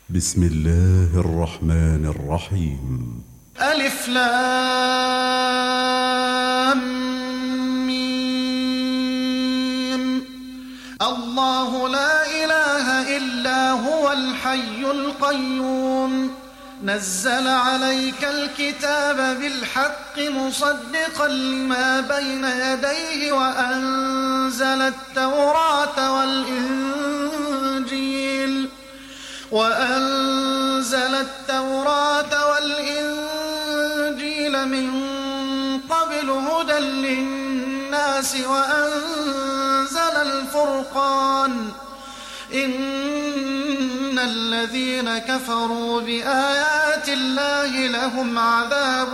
بسم الله الرحمن الرحيم. ألف لام ميم. الله لا إله إلا هو الحي القيوم نزل عليك الكتاب بالحق مصدقا لما بين يديه وأنزل التوراة والإنجيل من قبل هدى للناس وأنزل الفرقان إن الذين كفروا بآيات الله لهم عذاب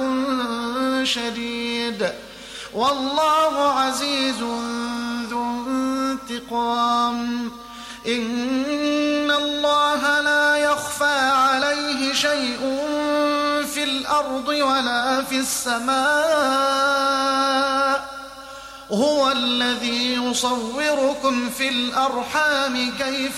شديد والله عزيز ذو انتقام. إن الله لا يخفى عليه شيء في الأرض ولا في السماء هو الذي يصوركم في الأرحام كيف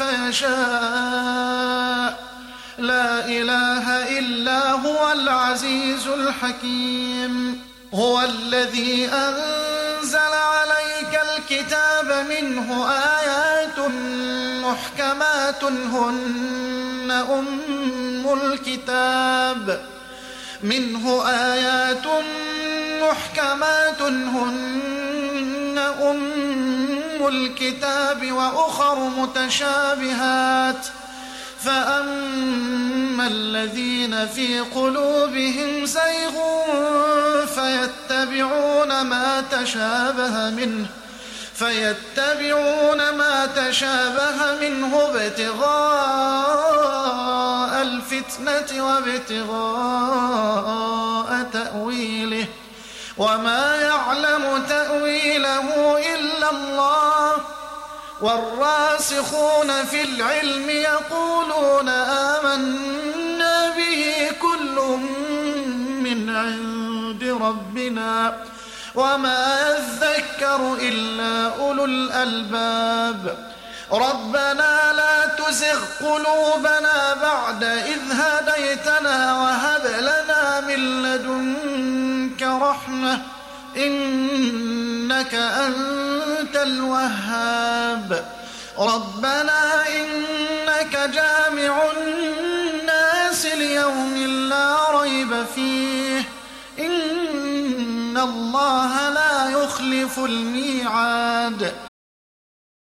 يشاء لا إله إلا هو العزيز الحكيم. هو الذي أنزل عليك الكتاب منه آيات محكمات هن أم الكتاب وأخر متشابهات فأما الذين في قلوبهم زيغ فيتبعون ما تشابه منه ابتغاء الفتنة وابتغاء تأويله وما يعلم تأويله إلا الله والراسخون في العلم يقولون آمنا به كل من عند ربنا وما يذكر إلا أولو الألباب. ربنا لا تزغ قلوبنا بعد إذ هديتنا وهب لنا من لدنك رحمة إنك أنت الوهاب. ربنا إنك جامع الناس ليوم لا ريب فيه إن الله لا يخلف الميعاد.